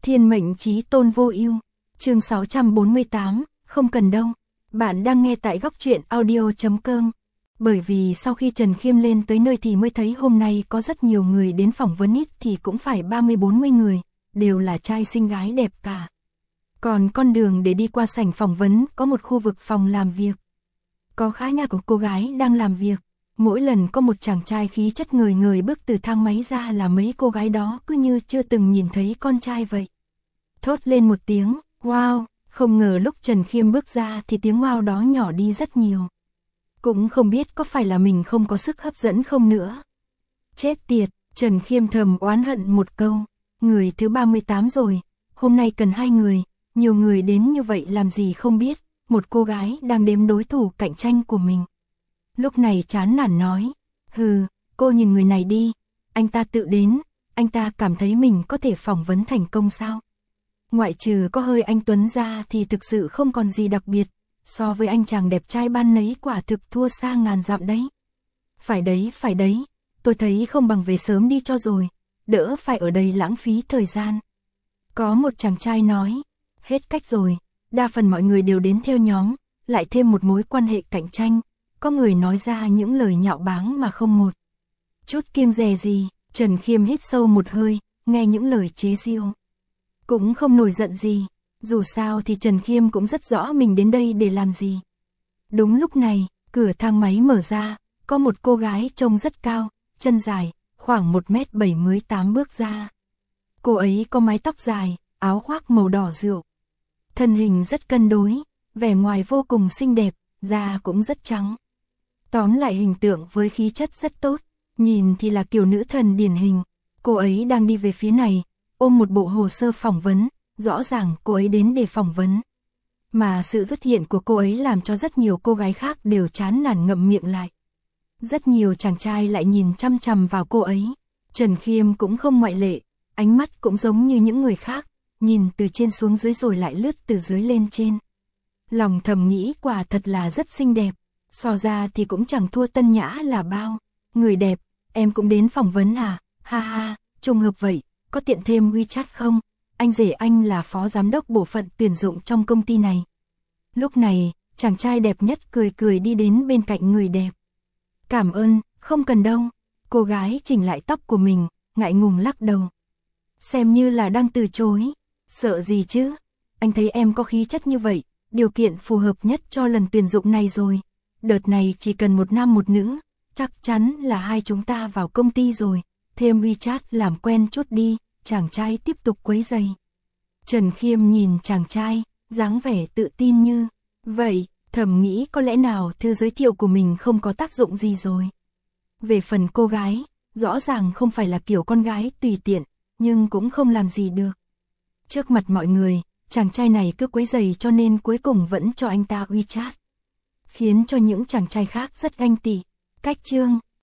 Thiên mệnh chí tôn vô ưu. Chương 648, không cần đâu. Bạn đang nghe tại góc truyện audio.com. Bởi vì sau khi Trần Khiêm lên tới nơi thì mới thấy hôm nay có rất nhiều người đến phỏng vấn, ít thì cũng phải 30-40 người, đều là trai xinh gái đẹp cả. Còn con đường để đi qua sảnh phỏng vấn có một khu vực phòng làm việc. Có khá nhà của cô gái đang làm việc. Mỗi lần có một chàng trai khí chất ngời ngời bước từ thang máy ra là mấy cô gái đó cứ như chưa từng nhìn thấy con trai vậy. Thốt lên một tiếng, wow, không ngờ lúc Trần Khiêm bước ra thì tiếng wow đó nhỏ đi rất nhiều. Cũng không biết có phải là mình không có sức hấp dẫn không nữa. Chết tiệt, Trần Khiêm thầm oán hận một câu, người thứ 38 rồi, hôm nay cần 2 người, nhiều người đến như vậy làm gì không biết, một cô gái đang đếm đối thủ cạnh tranh của mình. Lúc này chán nản nói, hừ, cô nhìn người này đi, anh ta tự đến, anh ta cảm thấy mình có thể phỏng vấn thành công sao? Ngoại trừ có hơi anh Tuấn ra thì thực sự không còn gì đặc biệt, so với anh chàng đẹp trai ban nấy quả thực thua xa ngàn dặm đấy. Phải đấy, tôi thấy không bằng về sớm đi cho rồi, đỡ phải ở đây lãng phí thời gian. Có một chàng trai nói, hết cách rồi, đa phần mọi người đều đến theo nhóm, lại thêm một mối quan hệ cạnh tranh. Có người nói ra những lời nhạo báng mà không một chút kiêng dè gì. Trần Khiêm hít sâu một hơi, nghe những lời chế giễu cũng không nổi giận gì, dù sao thì Trần Khiêm cũng rất rõ mình đến đây để làm gì. Đúng lúc này, cửa thang máy mở ra, có một cô gái trông rất cao, chân dài, khoảng 1m78 bước ra. Cô ấy có mái tóc dài, áo khoác màu đỏ rượu, thân hình rất cân đối, vẻ ngoài vô cùng xinh đẹp, da cũng rất trắng. Tóm lại hình tượng với khí chất rất tốt, nhìn thì là kiểu nữ thần điển hình. Cô ấy đang đi về phía này, ôm một bộ hồ sơ phỏng vấn, rõ ràng cô ấy đến để phỏng vấn. Mà sự xuất hiện của cô ấy làm cho rất nhiều cô gái khác đều chán nản ngậm miệng lại. Rất nhiều chàng trai lại nhìn chăm chằm vào cô ấy. Trần Khiêm cũng không ngoại lệ, ánh mắt cũng giống như những người khác, nhìn từ trên xuống dưới rồi lại lướt từ dưới lên trên. Lòng thầm nghĩ quả thật là rất xinh đẹp. So ra thì cũng chẳng thua Tân Nhã là bao. Người đẹp, em cũng đến phỏng vấn à? Ha ha, trùng hợp vậy, có tiện thêm WeChat không? Anh rể anh là phó giám đốc bộ phận tuyển dụng trong công ty này. Lúc này, chàng trai đẹp nhất cười cười đi đến bên cạnh người đẹp. Cảm ơn, không cần đâu. Cô gái chỉnh lại tóc của mình, ngại ngùng lắc đầu. Xem như là đang từ chối. Sợ gì chứ? Anh thấy em có khí chất như vậy, điều kiện phù hợp nhất cho lần tuyển dụng này rồi. Đợt này chỉ cần một nam một nữ, chắc chắn là hai chúng ta vào công ty rồi. Thêm WeChat làm quen chút đi, chàng trai tiếp tục quấy giày. Trần Khiêm nhìn chàng trai, dáng vẻ tự tin như vậy, thầm nghĩ có lẽ nào thư giới thiệu của mình không có tác dụng gì rồi. Về phần cô gái, rõ ràng không phải là kiểu con gái tùy tiện, nhưng cũng không làm gì được. Trước mặt mọi người, chàng trai này cứ quấy giày cho nên cuối cùng vẫn cho anh ta WeChat. Khiến cho những chàng trai khác rất ganh tị. Cách chương